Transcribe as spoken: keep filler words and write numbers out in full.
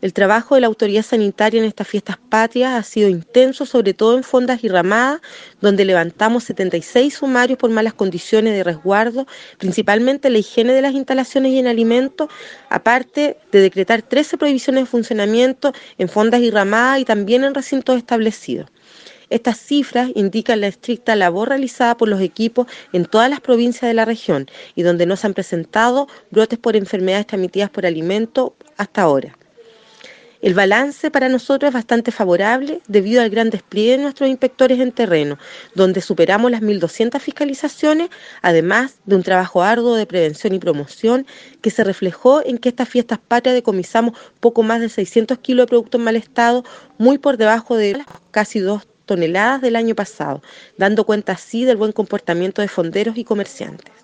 El trabajo de la autoridad sanitaria en estas fiestas patrias ha sido intenso, sobre todo en Fondas y Ramadas, donde levantamos setenta y seis sumarios por malas condiciones de resguardo, principalmente la higiene de las instalaciones y en alimentos, aparte de decretar trece prohibiciones de funcionamiento en Fondas y Ramadas y también en recintos establecidos. Estas cifras indican la estricta labor realizada por los equipos en todas las provincias de la región y donde no se han presentado brotes por enfermedades transmitidas por alimento hasta ahora. El balance para nosotros es bastante favorable debido al gran despliegue de nuestros inspectores en terreno, donde superamos las mil doscientas fiscalizaciones, además de un trabajo arduo de prevención y promoción que se reflejó en que estas fiestas patrias decomisamos poco más de seiscientos kilos de productos en mal estado, muy por debajo de las casi dos toneladas del año pasado, dando cuenta así del buen comportamiento de fonderos y comerciantes.